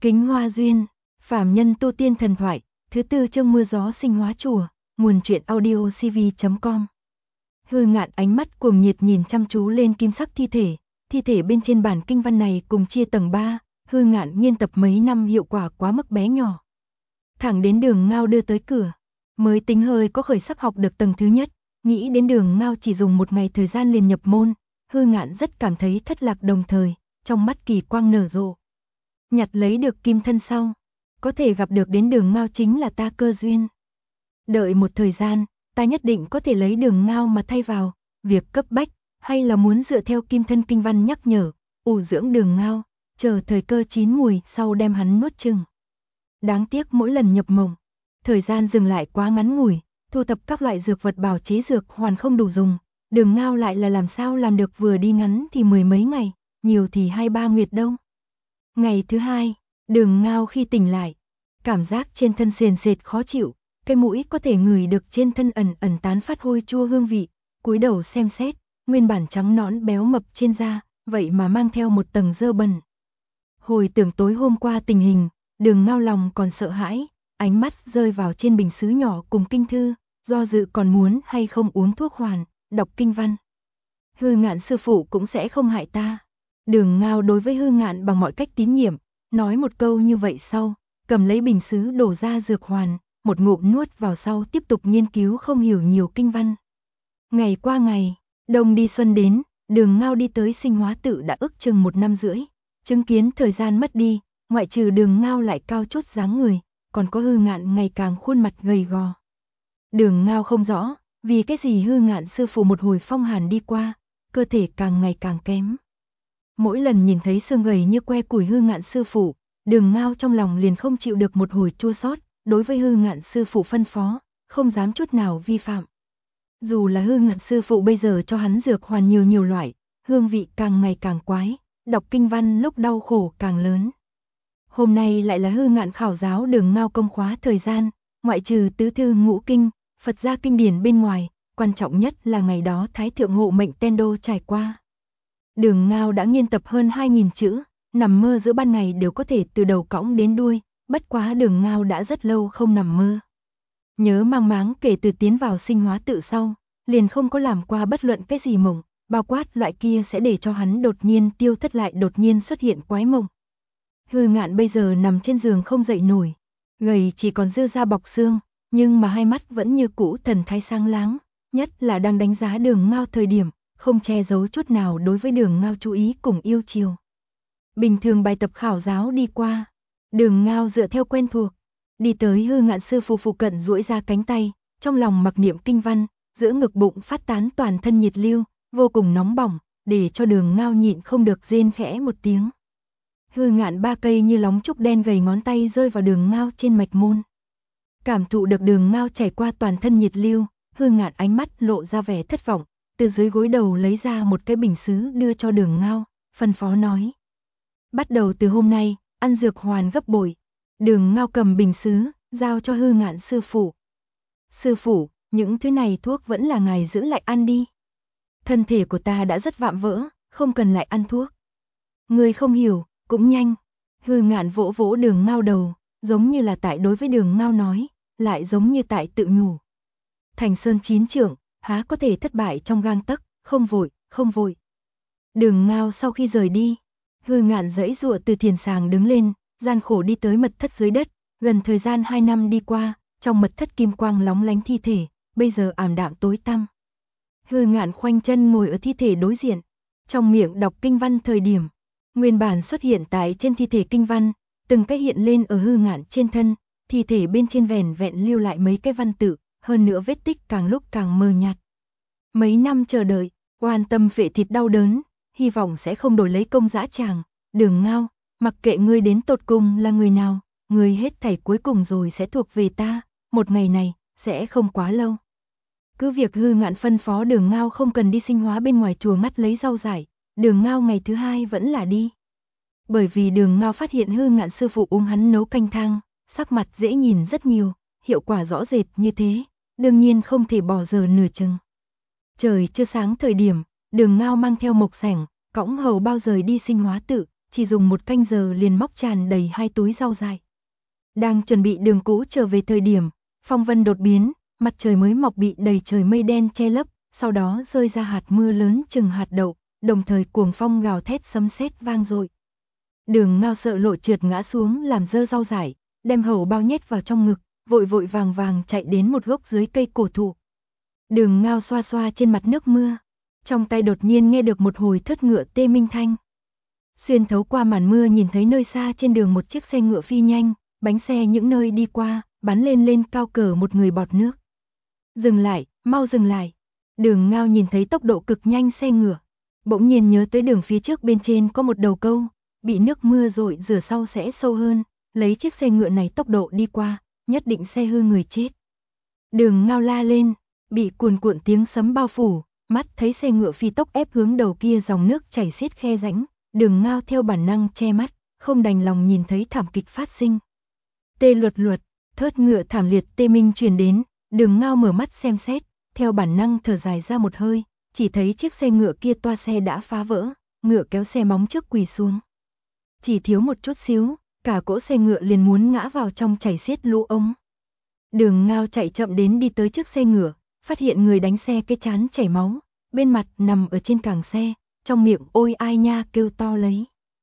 Kính Hoa Duyên, Phàm Nhân Tu Tiên Thần Thoại, thứ tư chương Mưa Gió Sinh Hóa Chùa, nguồn truyện audio cv.com. Hư Ngạn ánh mắt cuồng nhiệt nhìn chăm chú lên kim sắc thi thể bên trên bản kinh văn này cùng chia tầng 3, Hư Ngạn nghiên tập mấy năm hiệu quả quá mức bé nhỏ. Thẳng đến Đường Ngao đưa tới cửa, mới tính hơi có khởi sắc học được tầng thứ nhất, nghĩ đến Đường Ngao chỉ dùng một ngày thời gian liền nhập môn, Hư Ngạn rất cảm thấy thất lạc đồng thời, trong mắt kỳ quang nở rộ. Nhặt lấy được kim thân sau, có thể gặp được đến Đường Ngao chính là ta cơ duyên. Đợi một thời gian, ta nhất định có thể lấy Đường Ngao mà thay vào, việc cấp bách, hay là muốn dựa theo kim thân kinh văn nhắc nhở, ủ dưỡng Đường Ngao, chờ thời cơ chín mùi sau đem hắn nuốt chừng. Đáng tiếc mỗi lần nhập mộng, thời gian dừng lại quá ngắn ngủi, thu thập các loại dược vật bào chế dược hoàn không đủ dùng, Đường Ngao lại là làm sao làm được vừa đi ngắn thì mười mấy ngày, nhiều thì 2-3 nguyệt đâu. Ngày thứ hai, Đường Ngao khi tỉnh lại, cảm giác trên thân sền sệt khó chịu, cái mũi có thể ngửi được trên thân ẩn tán phát hôi chua hương vị, cúi đầu xem xét, nguyên bản trắng nõn béo mập trên da, vậy mà mang theo một tầng dơ bẩn. Hồi tưởng tối hôm qua tình hình, Đường Ngao lòng còn sợ hãi, ánh mắt rơi vào trên bình sứ nhỏ cùng kinh thư, do dự còn muốn hay không uống thuốc hoàn, đọc kinh văn. Hư Ngạn sư phụ cũng sẽ không hại ta. Đường Ngao đối với Hư Ngạn bằng mọi cách tín nhiệm, nói một câu như vậy sau, cầm lấy bình sứ đổ ra dược hoàn, một ngụm nuốt vào sau tiếp tục nghiên cứu không hiểu nhiều kinh văn. Ngày qua ngày, đông đi xuân đến, Đường Ngao đi tới Sinh Hóa Tự đã ước chừng 1 năm rưỡi, chứng kiến thời gian mất đi, ngoại trừ Đường Ngao lại cao chốt dáng người, còn có Hư Ngạn ngày càng khuôn mặt gầy gò. Đường Ngao không rõ, vì cái gì Hư Ngạn sư phụ một hồi phong hàn đi qua, cơ thể càng ngày càng kém. Mỗi lần nhìn thấy xương gầy như que củi Hư Ngạn sư phụ, Đường Ngao trong lòng liền không chịu được một hồi chua xót, đối với Hư Ngạn sư phụ phân phó, không dám chút nào vi phạm. Dù là Hư Ngạn sư phụ bây giờ cho hắn dược hoàn nhiều loại, hương vị càng ngày càng quái, đọc kinh văn lúc đau khổ càng lớn. Hôm nay lại là Hư Ngạn khảo giáo Đường Ngao công khóa thời gian, ngoại trừ tứ thư ngũ kinh, Phật gia kinh điển bên ngoài, quan trọng nhất là ngày đó Thái thượng hộ mệnh Tendo trải qua. Đường Ngao đã nghiên tập hơn 2000 chữ, nằm mơ giữa ban ngày đều có thể từ đầu cõng đến đuôi, bất quá Đường Ngao đã rất lâu không nằm mơ. Nhớ mang máng kể từ tiến vào Sinh Hóa Tự sau, liền không có làm qua bất luận cái gì mộng, bao quát loại kia sẽ để cho hắn đột nhiên tiêu thất lại đột nhiên xuất hiện quái mộng. Hư Ngạn bây giờ nằm trên giường không dậy nổi, gầy chỉ còn dư da bọc xương, nhưng mà hai mắt vẫn như cũ thần thái sáng láng, nhất là đang đánh giá Đường Ngao thời điểm, không che giấu chút nào đối với Đường Ngao chú ý cùng yêu chiều. Bình thường bài tập khảo giáo đi qua, Đường Ngao dựa theo quen thuộc, đi tới Hư Ngạn sư phụ phụ cận duỗi ra cánh tay, trong lòng mặc niệm kinh văn, giữa ngực bụng phát tán toàn thân nhiệt lưu, vô cùng nóng bỏng, để cho Đường Ngao nhịn không được rên khẽ một tiếng. Hư Ngạn 3 cây như lóng trúc đen gầy ngón tay rơi vào Đường Ngao trên mạch môn. Cảm thụ được Đường Ngao chảy qua toàn thân nhiệt lưu, Hư Ngạn ánh mắt lộ ra vẻ thất vọng, từ dưới gối đầu lấy ra một cái bình sứ đưa cho Đường Ngao, phân phó nói: bắt đầu từ hôm nay, ăn dược hoàn gấp bội. Đường Ngao cầm bình sứ, giao cho Hư Ngạn sư phụ. Sư phụ, những thứ này thuốc vẫn là ngài giữ lại ăn đi. Thân thể của ta đã rất vạm vỡ, không cần lại ăn thuốc. Người không hiểu, cũng nhanh. Hư Ngạn vỗ vỗ Đường Ngao đầu, giống như là tại đối với Đường Ngao nói, lại giống như tại tự nhủ. Thành Sơn 9 trượng, há có thể thất bại trong gang tấc, không vội, không vội. Đường Ngao sau khi rời đi, Hư Ngạn giãy giụa từ thiền sàng đứng lên, gian khổ đi tới mật thất dưới đất, gần thời gian 2 năm đi qua, trong mật thất kim quang lóng lánh thi thể, bây giờ ảm đạm tối tăm. Hư Ngạn khoanh chân ngồi ở thi thể đối diện, trong miệng đọc kinh văn thời điểm, nguyên bản xuất hiện tại trên thi thể kinh văn, từng cái hiện lên ở Hư Ngạn trên thân, thi thể bên trên vẻn vẹn lưu lại mấy cái văn tự, hơn nữa vết tích càng lúc càng mờ nhạt. Mấy năm chờ đợi, oan tâm phệ thịt đau đớn, hy vọng sẽ không đổi lấy công dã tràng. Đường Ngao, mặc kệ ngươi đến tột cùng là người nào, ngươi hết thảy cuối cùng rồi sẽ thuộc về ta, một ngày này sẽ không quá lâu. Cứ việc Hư Ngạn phân phó Đường Ngao không cần đi Sinh Hóa bên ngoài chùa ngắt lấy rau dại, Đường Ngao ngày thứ hai vẫn là đi. Bởi vì Đường Ngao phát hiện Hư Ngạn sư phụ uống hắn nấu canh thang, sắc mặt dễ nhìn rất nhiều, hiệu quả rõ rệt như thế, đương nhiên không thể bỏ giờ nửa chừng. Trời chưa sáng thời điểm, Đường Ngao mang theo mộc sẻng, cõng hầu bao rời đi Sinh Hóa Tự, chỉ dùng 1 canh giờ liền móc tràn đầy 2 túi rau dại. Đang chuẩn bị đường cũ trở về thời điểm, phong vân đột biến, mặt trời mới mọc bị đầy trời mây đen che lấp, sau đó rơi ra hạt mưa lớn chừng hạt đậu, đồng thời cuồng phong gào thét sấm sét vang dội. Đường Ngao sợ lộ trượt ngã xuống làm dơ rau dại, đem hầu bao nhét vào trong ngực, vội vội vàng vàng chạy đến một gốc dưới cây cổ thụ. Đường Ngao xoa xoa trên mặt nước mưa, trong tay đột nhiên nghe được một hồi thớt ngựa tê minh thanh. Xuyên thấu qua màn mưa nhìn thấy nơi xa trên đường một chiếc xe ngựa phi nhanh, bánh xe những nơi đi qua, bắn lên cao cỡ một người bọt nước. Dừng lại, mau dừng lại. Đường Ngao nhìn thấy tốc độ cực nhanh xe ngựa, bỗng nhiên nhớ tới đường phía trước bên trên có một đầu câu, bị nước mưa rội rửa sau sẽ sâu hơn, lấy chiếc xe ngựa này tốc độ đi qua, nhất định xe hư người chết. Đường Ngao la lên, bị cuồn cuộn tiếng sấm bao phủ, mắt thấy xe ngựa phi tốc ép hướng đầu kia dòng nước chảy xiết khe rãnh, Đường Ngao theo bản năng che mắt, không đành lòng nhìn thấy thảm kịch phát sinh. Tê luật luật, thớt ngựa thảm liệt tê minh truyền đến, Đường Ngao mở mắt xem xét, theo bản năng thở dài ra một hơi, chỉ thấy chiếc xe ngựa kia toa xe đã phá vỡ, ngựa kéo xe móng trước quỳ xuống. Chỉ thiếu một chút xíu, cả cỗ xe ngựa liền muốn ngã vào trong chảy xiết lũ ống. Đường Ngao chạy chậm đến đi tới trước xe ngựa, phát hiện người đánh xe cái trán chảy máu, bên mặt nằm ở trên càng xe, trong miệng ôi ai nha kêu to lấy.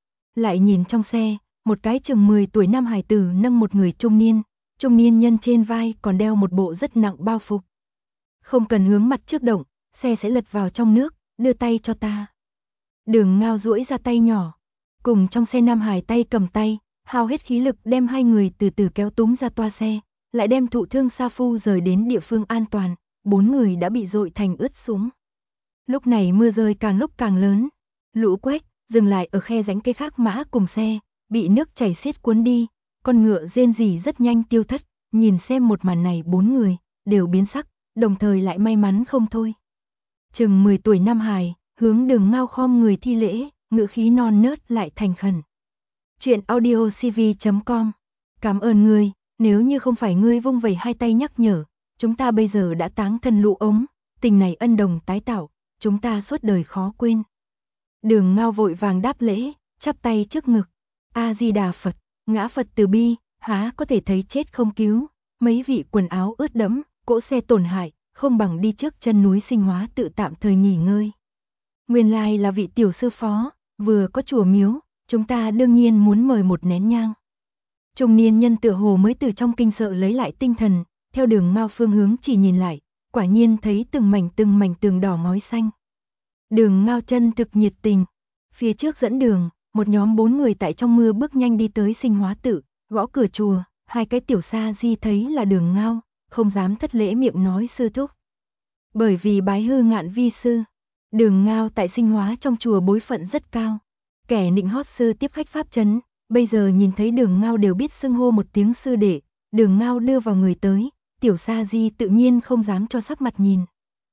Lại nhìn trong xe, một cái chừng 10 tuổi nam hài tử nâng một người trung niên nhân trên vai còn đeo một bộ rất nặng bao phục. Không cần hướng mặt trước động, xe sẽ lật vào trong nước, đưa tay cho ta. Đường Ngao duỗi ra tay nhỏ, cùng trong xe nam hài tay cầm tay, hao hết khí lực đem hai người từ từ kéo túm ra toa xe, lại đem thụ thương Sa Phu rời đến địa phương an toàn, 4 người đã bị dội thành ướt sũng. Lúc này mưa rơi càng lúc càng lớn, lũ quét, dừng lại ở khe rãnh cây khác mã cùng xe, bị nước chảy xiết cuốn đi, con ngựa rên rỉ rất nhanh tiêu thất, nhìn xem một màn này 4 người, đều biến sắc, đồng thời lại may mắn không thôi. Chừng 10 tuổi nam hài, hướng Đường Ngao khom người thi lễ, ngữ khí non nớt lại thành khẩn. Chuyện audiocv.com. Cảm ơn ngươi, nếu như không phải ngươi vung vẩy hai tay nhắc nhở, chúng ta bây giờ đã táng thân lũ ống, tình này ân đồng tái tạo, chúng ta suốt đời khó quên. Đường Ngao vội vàng đáp lễ, chắp tay trước ngực. A Di Đà Phật, ngã Phật từ bi, há có thể thấy chết không cứu, mấy vị quần áo ướt đẫm, cỗ xe tổn hại, không bằng đi trước chân núi Sinh Hóa tự tạm thời nghỉ ngơi. Nguyên lai là vị tiểu sư phó, vừa có chùa miếu, chúng ta đương nhiên muốn mời một nén nhang. Trung niên nhân tựa hồ mới từ trong kinh sợ lấy lại tinh thần, theo Đường Ngao phương hướng chỉ nhìn lại, quả nhiên thấy từng mảnh tường đỏ ngói xanh. Đường Ngao chân thực nhiệt tình, phía trước dẫn đường, một nhóm 4 người tại trong mưa bước nhanh đi tới Sinh Hóa tự, gõ cửa chùa, hai cái tiểu sa di thấy là Đường Ngao, không dám thất lễ miệng nói sư thúc. Bởi vì bái hư ngạn vi sư, Đường Ngao tại Sinh Hóa trong chùa bối phận rất cao, kẻ nịnh hót sư tiếp khách pháp trấn, bây giờ nhìn thấy Đường Ngao đều biết xưng hô một tiếng sư đệ, Đường Ngao đưa vào người tới, tiểu sa di tự nhiên không dám cho sắc mặt nhìn.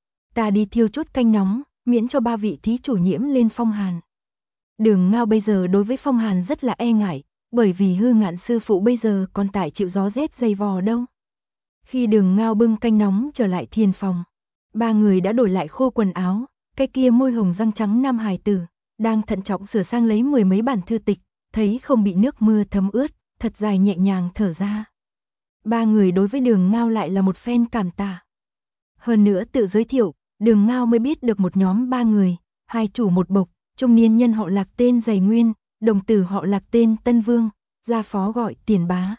Ta đi thiêu chút canh nóng, miễn cho 3 vị thí chủ nhiễm lên phong hàn. Đường Ngao bây giờ đối với phong hàn rất là e ngại, bởi vì hư ngạn sư phụ bây giờ còn tại chịu gió rét dày vò đâu. Khi Đường Ngao bưng canh nóng trở lại thiền phòng, 3 người đã đổi lại khô quần áo, cái kia môi hồng răng trắng nam hài tử, đang thận trọng sửa sang lấy 10 mấy bản thư tịch, thấy không bị nước mưa thấm ướt, thật dài nhẹ nhàng thở ra. 3 người đối với Đường Ngao lại là một phen cảm tạ. Hơn nữa tự giới thiệu, Đường Ngao mới biết được một nhóm 3 người, hai chủ một bộc, trung niên nhân họ Lạc tên Dày Nguyên, đồng tử họ Lạc tên Tân Vương, gia phó gọi Tiền Bá.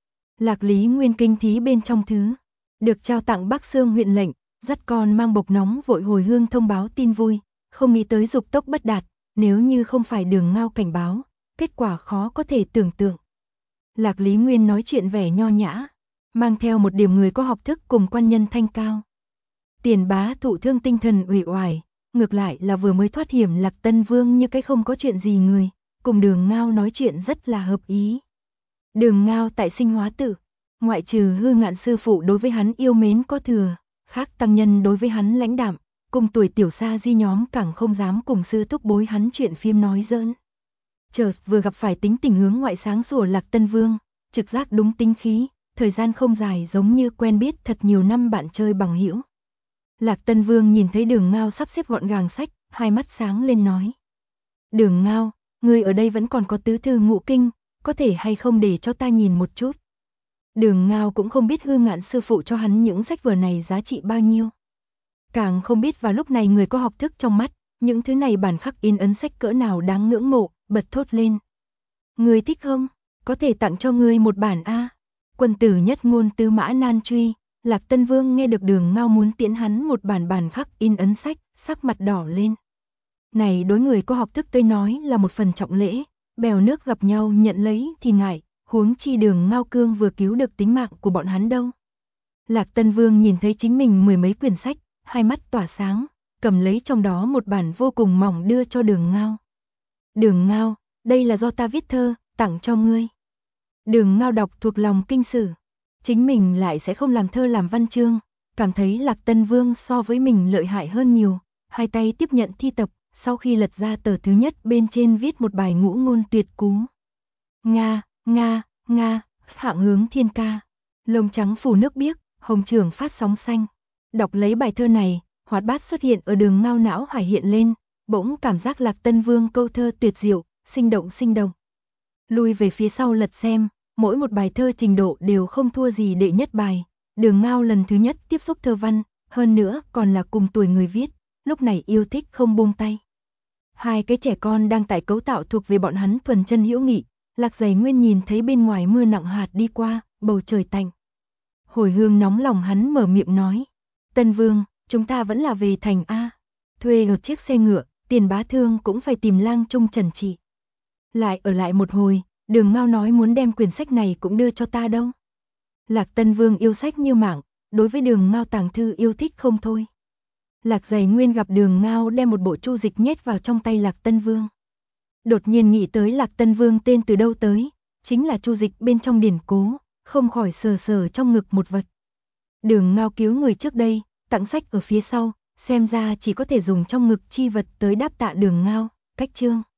Lạc Lý Nguyên kinh thí bên trong thứ, được trao tặng Bắc Xương huyện lệnh, dắt con mang bộc nóng vội hồi hương thông báo tin vui, không nghĩ tới dục tốc bất đạt, nếu như không phải Đường Ngao cảnh báo, kết quả khó có thể tưởng tượng. Lạc Lý Nguyên nói chuyện vẻ nho nhã, mang theo một điểm người có học thức cùng quan nhân thanh cao. Tiền Bá thụ thương tinh thần uể oải, ngược lại là vừa mới thoát hiểm Lạc Tân Vương như cái không có chuyện gì người, cùng Đường Ngao nói chuyện rất là hợp ý. Đường Ngao tại Sinh Hóa tự, ngoại trừ hư ngạn sư phụ đối với hắn yêu mến có thừa, khác tăng nhân đối với hắn lãnh đạm, cùng tuổi tiểu sa di nhóm càng không dám cùng sư thúc bối hắn chuyện phim nói giỡn. Chợt vừa gặp phải tính tình hướng ngoại sáng sủa Lạc Tân Vương, trực giác đúng tính khí, thời gian không dài giống như quen biết thật nhiều năm bạn chơi bằng hữu. Lạc Tân Vương nhìn thấy Đường Ngao sắp xếp gọn gàng sách, hai mắt sáng lên nói. Đường Ngao, Ngươi ở đây vẫn còn có tứ thư ngũ kinh, có thể hay không để cho ta nhìn một chút. Đường Ngao cũng không biết Hư Ngạn sư phụ cho hắn những sách vở này giá trị bao nhiêu. Càng không biết vào lúc này người có học thức trong mắt, những thứ này bản khắc in ấn sách cỡ nào đáng ngưỡng mộ, bật thốt lên. Ngươi thích không? Có thể tặng cho ngươi một bản a. Quân tử nhất ngôn tứ mã nan truy, Lạc Tân Vương nghe được Đường Ngao muốn tiễn hắn một bản khắc in ấn sách, sắc mặt đỏ lên. Này đối người có học thức tới nói là một phần trọng lễ, bèo nước gặp nhau nhận lấy thì ngại, huống chi Đường Ngao Cương vừa cứu được tính mạng của bọn hắn đâu. Lạc Tân Vương nhìn thấy chính mình mười mấy quyển sách, hai mắt tỏa sáng, cầm lấy trong đó một bản vô cùng mỏng đưa cho Đường Ngao. Đường Ngao, đây là do ta viết thơ, tặng cho ngươi. Đường Ngao đọc thuộc lòng kinh sử, chính mình lại sẽ không làm thơ làm văn chương, cảm thấy Lạc Tân Vương so với mình lợi hại hơn nhiều, hai tay tiếp nhận thi tập, sau khi lật ra tờ thứ nhất bên trên viết một bài ngũ ngôn tuyệt cú. Nga, Nga, Nga, hạng hướng thiên ca, lông trắng phủ nước biếc, hồng trường phát sóng xanh. Đọc lấy bài thơ này, Hoạt Bát xuất hiện ở Đường Ngao não hải hiện lên, bỗng cảm giác Lạc Tân Vương câu thơ tuyệt diệu, sinh động sinh động. Lui về phía sau lật xem, mỗi một bài thơ trình độ đều không thua gì đệ nhất bài. Đường Ngao lần thứ nhất tiếp xúc thơ văn, hơn nữa còn là cùng tuổi người viết, lúc này yêu thích không buông tay. Hai cái trẻ con đang tại cấu tạo thuộc về bọn hắn thuần chân hữu nghị, Lạc Giày Nguyên nhìn thấy bên ngoài mưa nặng hạt đi qua, bầu trời tạnh. Hồi hương nóng lòng hắn mở miệng nói, Tân Vương, chúng ta vẫn là về thành A, thuê một chiếc xe ngựa, Tiền Bá Thương cũng phải tìm Lang Trung trần trị. Lại ở lại một hồi, Đường Ngao nói muốn đem quyển sách này cũng đưa cho ta đâu. Lạc Tân Vương yêu sách như mạng, đối với Đường Ngao tàng thư yêu thích không thôi. Lạc Giày Nguyên gặp Đường Ngao đem một bộ chu dịch nhét vào trong tay Lạc Tân Vương. Đột nhiên nghĩ tới Lạc Tân Vương tên từ đâu tới, chính là chu dịch bên trong điển cố, không khỏi sờ sờ trong ngực một vật. Đường Ngao cứu người trước đây, tặng sách ở phía sau, xem ra chỉ có thể dùng trong ngực chi vật tới đáp tạ Đường Ngao, cách chương.